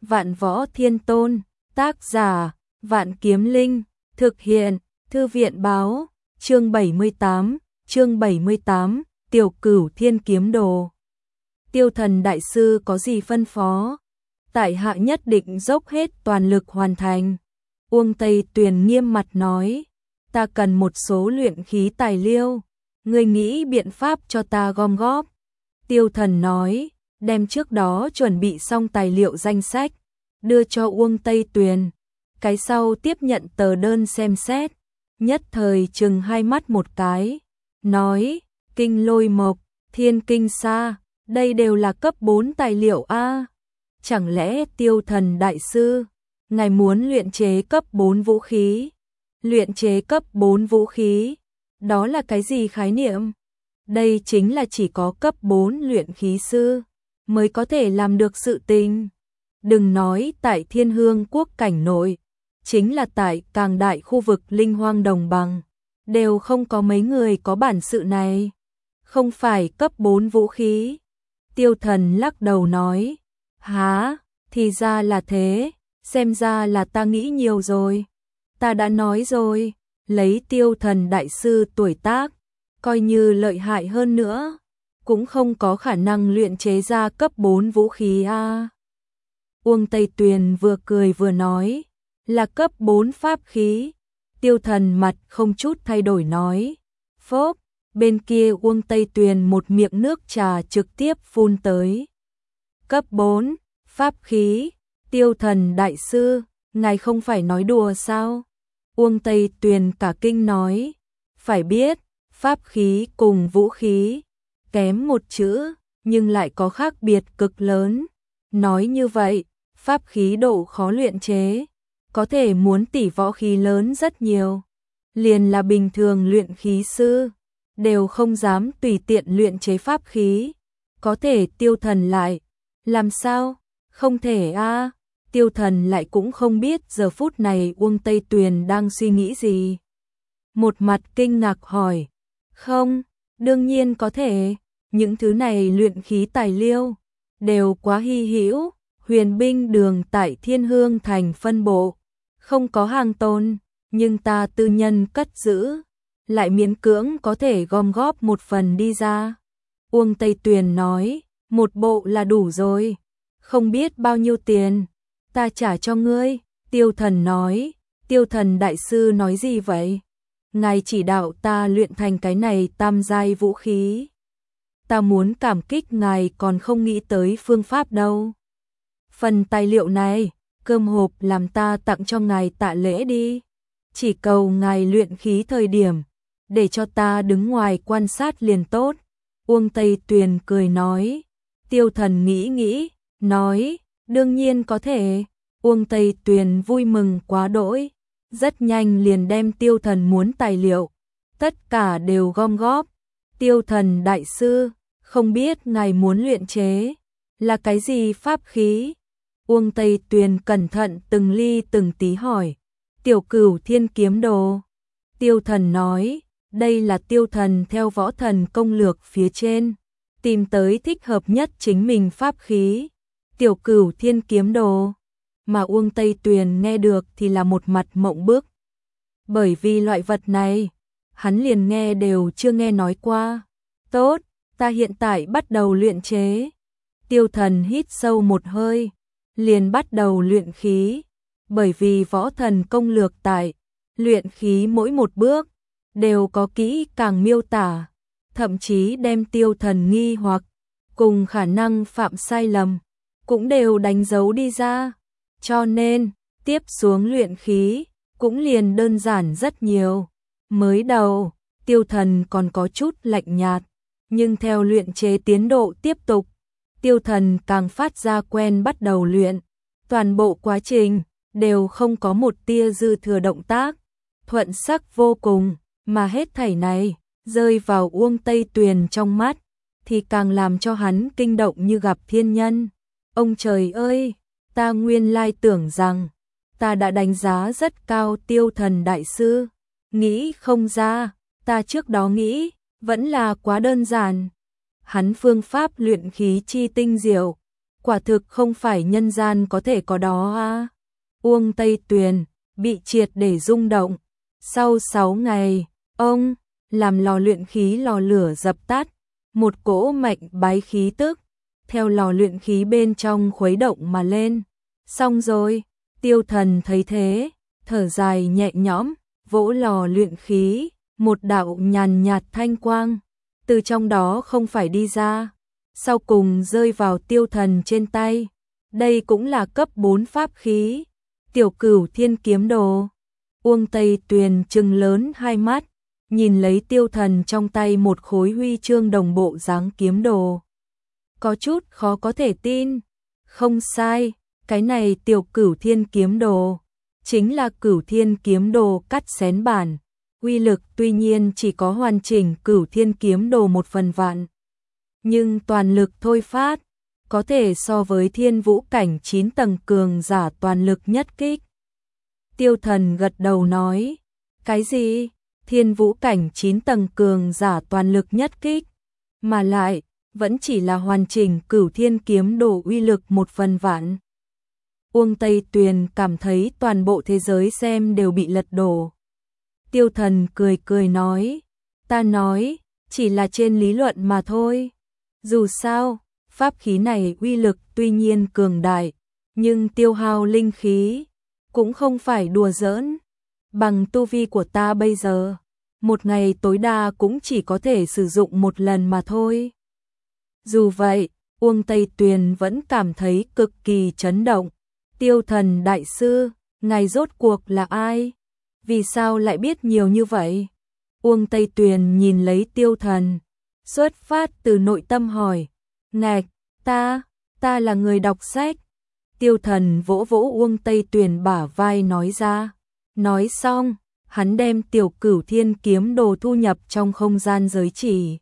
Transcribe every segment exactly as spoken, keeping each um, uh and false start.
Vạn Võ Thiên Tôn, tác giả, Vạn Kiếm Linh, thực hiện, Thư viện báo, chương bảy mươi tám, chương bảy mươi tám, Tiểu Cửu Thiên Kiếm Đồ. Tiêu Thần đại sư có gì phân phó? Tại hạ nhất định dốc hết toàn lực hoàn thành. Uông Tây Tuyền nghiêm mặt nói, ta cần một số luyện khí tài liệu, ngươi nghĩ biện pháp cho ta gom góp. Tiêu Thần nói, đem trước đó chuẩn bị xong tài liệu danh sách, đưa cho Uông Tây Tuyền, cái sau tiếp nhận tờ đơn xem xét, nhất thời chừng hai mắt một cái, nói, Kinh Lôi Mộc, Thiên Kinh Sa, đây đều là cấp bốn tài liệu a. Chẳng lẽ Tiêu Thần đại sư, ngài muốn luyện chế cấp bốn vũ khí? Luyện chế cấp bốn vũ khí, đó là cái gì khái niệm? Đây chính là chỉ có cấp bốn luyện khí sư mới có thể làm được sự tình. Đừng nói tại Thiên Hương quốc cảnh nội, chính là tại càng đại khu vực Linh Hoang đồng bằng, đều không có mấy người có bản sự này. Không phải cấp bốn vũ khí. Tiêu Thần lắc đầu nói, há, thì ra là thế, xem ra là ta nghĩ nhiều rồi. Ta đã nói rồi, lấy Tiêu Thần đại sư tuổi tác, coi như lợi hại hơn nữa, cũng không có khả năng luyện chế ra cấp bốn vũ khí a. À. Uông Tây Tuyền vừa cười vừa nói, là cấp bốn pháp khí. Tiêu Thần mặt không chút thay đổi nói, phốp, bên kia Uông Tây Tuyền một miệng nước trà trực tiếp phun tới. Cấp bốn, pháp khí, Tiêu Thần đại sư, ngài không phải nói đùa sao? Uông Tây Tuyền cả kinh nói, phải biết, pháp khí cùng vũ khí, kém một chữ, nhưng lại có khác biệt cực lớn. Nói như vậy, pháp khí độ khó luyện chế, có thể muốn tỷ võ khí lớn rất nhiều. Liền là bình thường luyện khí sư, đều không dám tùy tiện luyện chế pháp khí. Có thể Tiêu Thần lại, làm sao? Không thể a. À. Tiêu Thần lại cũng không biết giờ phút này Uông Tây Tuyền đang suy nghĩ gì. Một mặt kinh ngạc hỏi, không, đương nhiên có thể, những thứ này luyện khí tài liệu, đều quá hy hữu, huyền binh đường tại Thiên Hương thành phân bộ, không có hàng tồn, nhưng ta tư nhân cất giữ, lại miễn cưỡng có thể gom góp một phần đi ra. Uông Tây Tuyền nói, một bộ là đủ rồi, không biết bao nhiêu tiền, ta trả cho ngươi. Tiêu Thần nói, Tiêu Thần đại sư nói gì vậy? Ngài chỉ đạo ta luyện thành cái này tam giai vũ khí. Ta muốn cảm kích ngài còn không nghĩ tới phương pháp đâu. Phần tài liệu này, cơm hộp làm ta tặng cho ngài tạ lễ đi. Chỉ cầu ngài luyện khí thời điểm, để cho ta đứng ngoài quan sát liền tốt. Uông Tây Tuyền cười nói. Tiêu Thần nghĩ nghĩ, nói, đương nhiên có thể. Uông Tây Tuyền vui mừng quá đỗi, rất nhanh liền đem Tiêu Thần muốn tài liệu, tất cả đều gom góp. Tiêu Thần đại sư, không biết ngài muốn luyện chế là cái gì pháp khí? Uông Tây Tuyền cẩn thận từng ly từng tí hỏi. Tiểu Cửu Thiên Kiếm Đồ. Tiêu Thần nói, đây là Tiêu Thần theo võ thần công lược phía trên, tìm tới thích hợp nhất chính mình pháp khí. Tiểu Cửu Thiên Kiếm Đồ. Mà Uông Tây Tuyền nghe được thì là một mặt mộng bức. Bởi vì loại vật này, hắn liền nghe đều chưa nghe nói qua. Tốt, ta hiện tại bắt đầu luyện chế. Tiêu Thần hít sâu một hơi, liền bắt đầu luyện khí. Bởi vì võ thần công lược tại, luyện khí mỗi một bước, đều có kỹ càng miêu tả, thậm chí đem Tiêu Thần nghi hoặc, cùng khả năng phạm sai lầm, cũng đều đánh dấu đi ra. Cho nên, tiếp xuống luyện khí, cũng liền đơn giản rất nhiều. Mới đầu, Tiêu Thần còn có chút lạnh nhạt, nhưng theo luyện chế tiến độ tiếp tục, Tiêu Thần càng phát ra quen bắt đầu luyện. Toàn bộ quá trình, đều không có một tia dư thừa động tác, thuận sắc vô cùng, mà hết thảy này, rơi vào Uông Tây Tuyền trong mắt, thì càng làm cho hắn kinh động như gặp thiên nhân. Ông trời ơi! Ta nguyên lai tưởng rằng, ta đã đánh giá rất cao Tiêu Thần đại sư, nghĩ không ra, ta trước đó nghĩ, vẫn là quá đơn giản. Hắn phương pháp luyện khí chi tinh diệu, quả thực không phải nhân gian có thể có đó a. Uông Tây Tuyền bị triệt để rung động. Sau sáu ngày, ông làm lò luyện khí lò lửa dập tắt, một cỗ mạnh bái khí tức theo lò luyện khí bên trong khuấy động mà lên. Xong rồi, Tiêu Thần thấy thế, thở dài nhẹ nhõm, vỗ lò luyện khí, một đạo nhàn nhạt thanh quang từ trong đó không phải đi ra, sau cùng rơi vào Tiêu Thần trên tay. Đây cũng là cấp bốn pháp khí, Tiểu Cửu Thiên Kiếm Đồ. Uông Tây Tuyền trừng lớn hai mắt, nhìn lấy Tiêu Thần trong tay một khối huy chương đồng bộ dáng kiếm đồ. Có chút khó có thể tin. Không sai, cái này Tiểu Cửu Thiên Kiếm Đồ chính là Cửu Thiên Kiếm Đồ cắt xén bản. Uy lực tuy nhiên chỉ có hoàn chỉnh Cửu Thiên Kiếm Đồ một phần vạn, nhưng toàn lực thôi phát, có thể so với Thiên Vũ cảnh chín tầng cường giả toàn lực nhất kích. Tiêu Thần gật đầu nói, cái gì? Thiên Vũ cảnh chín tầng cường giả toàn lực nhất kích, mà lại vẫn chỉ là hoàn chỉnh Cửu Thiên Kiếm Đồ uy lực một phần vạn. Uông Tây Tuyền cảm thấy toàn bộ thế giới xem đều bị lật đổ. Tiêu Thần cười cười nói, ta nói, chỉ là trên lý luận mà thôi. Dù sao, pháp khí này uy lực tuy nhiên cường đại, nhưng tiêu hao linh khí cũng không phải đùa giỡn. Bằng tu vi của ta bây giờ, một ngày tối đa cũng chỉ có thể sử dụng một lần mà thôi. Dù vậy, Uông Tây Tuyền vẫn cảm thấy cực kỳ chấn động. Tiêu Thần đại sư, ngài rốt cuộc là ai? Vì sao lại biết nhiều như vậy? Uông Tây Tuyền nhìn lấy Tiêu Thần, xuất phát từ nội tâm hỏi, ngạch, ta, ta là người đọc sách. Tiêu Thần vỗ vỗ Uông Tây Tuyền bả vai nói ra. Nói xong, hắn đem Tiểu Cửu Thiên Kiếm Đồ thu nhập trong không gian giới chỉ.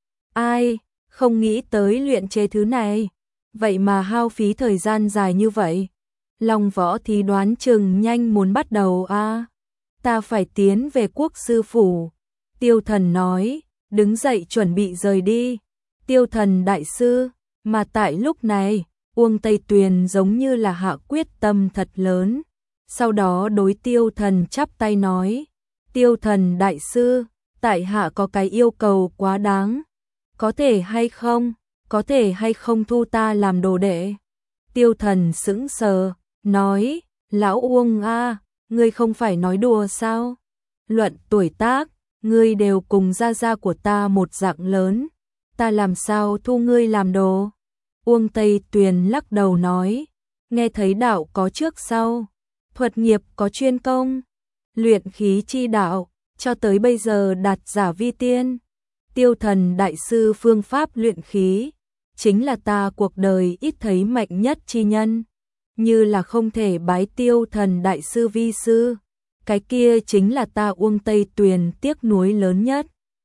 Ai, không nghĩ tới luyện chế thứ này, vậy mà hao phí thời gian dài như vậy. Long Võ thì đoán chừng nhanh muốn bắt đầu a. À, ta phải tiến về quốc sư phủ. Tiêu Thần nói, đứng dậy chuẩn bị rời đi. Tiêu Thần đại sư, mà tại lúc này, Uông Tây Tuyền giống như là hạ quyết tâm thật lớn. Sau đó đối Tiêu Thần chắp tay nói, Tiêu Thần đại sư, tại hạ có cái yêu cầu quá đáng. Có thể hay không, có thể hay không thu ta làm đồ đệ? Tiêu Thần sững sờ, nói, lão Uông a, ngươi không phải nói đùa sao? Luận tuổi tác, ngươi đều cùng gia gia của ta một dạng lớn, ta làm sao thu ngươi làm đồ? Uông Tây Tuyền lắc đầu nói, nghe thấy đạo có trước sau, thuật nghiệp có chuyên công, luyện khí chi đạo, cho tới bây giờ đạt giả vi tiên. Tiêu Thần đại sư phương pháp luyện khí, chính là ta cuộc đời ít thấy mạnh nhất chi nhân, như là không thể bái Tiêu Thần đại sư vi sư, cái kia chính là ta Uông Tây Tuyền tiếc nuối lớn nhất.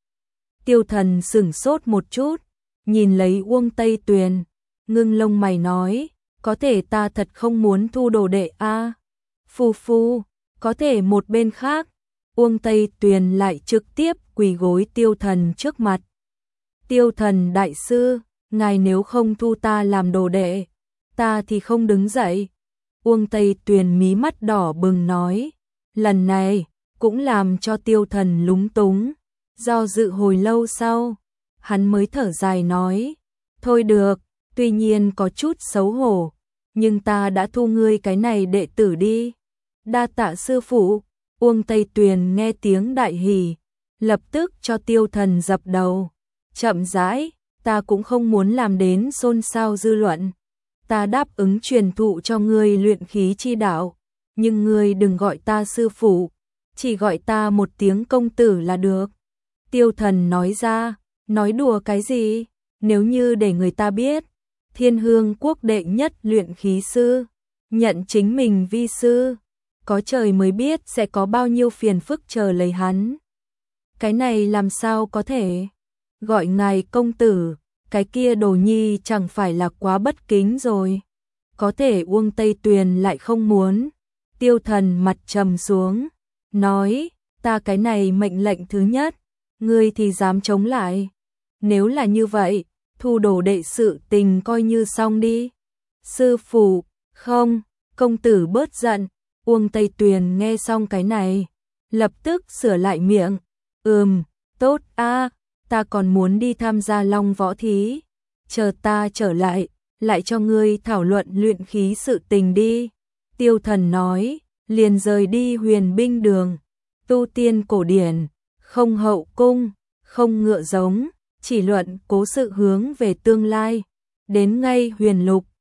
Tiêu Thần sửng sốt một chút, nhìn lấy Uông Tây Tuyền, ngưng lông mày nói, có thể ta thật không muốn thu đồ đệ a. À. Phu phu, có thể một bên khác, Uông Tây Tuyền lại trực tiếp quỳ gối Tiêu Thần trước mặt. Tiêu Thần đại sư, ngài nếu không thu ta làm đồ đệ, ta thì không đứng dậy. Uông Tây Tuyền mí mắt đỏ bừng nói, lần này cũng làm cho Tiêu Thần lúng túng. Do dự hồi lâu sau, hắn mới thở dài nói, thôi được, tuy nhiên có chút xấu hổ, nhưng ta đã thu ngươi cái này đệ tử đi. Đa tạ sư phụ. Uông Tây Tuyền nghe tiếng đại hỉ, lập tức cho Tiêu Thần dập đầu. Chậm rãi, ta cũng không muốn làm đến xôn xao dư luận. Ta đáp ứng truyền thụ cho ngươi luyện khí chi đạo, nhưng ngươi đừng gọi ta sư phụ, chỉ gọi ta một tiếng công tử là được. Tiêu Thần nói ra, nói đùa cái gì? Nếu như để người ta biết, Thiên Hương quốc đệ nhất luyện khí sư nhận chính mình vi sư, có trời mới biết sẽ có bao nhiêu phiền phức chờ lấy hắn. Cái này làm sao có thể? Gọi ngài công tử, cái kia đồ nhi chẳng phải là quá bất kính rồi. Có thể Uông Tây Tuyền lại không muốn. Tiêu Thần mặt trầm xuống, nói, ta cái này mệnh lệnh thứ nhất, ngươi thì dám chống lại. Nếu là như vậy, thu đồ đệ sự tình coi như xong đi. Sư phụ, không, công tử bớt giận. Uông Tây Tuyền nghe xong cái này, lập tức sửa lại miệng. Ừm, tốt a, ta còn muốn đi tham gia Long Võ Thí. Chờ ta trở lại, lại cho ngươi thảo luận luyện khí sự tình đi. Tiêu Thần nói, liền rời đi Huyền Binh Đường. Tu tiên cổ điển, không hậu cung, không ngựa giống, chỉ luận cố sự hướng về tương lai. Đến ngay Huyền Lục,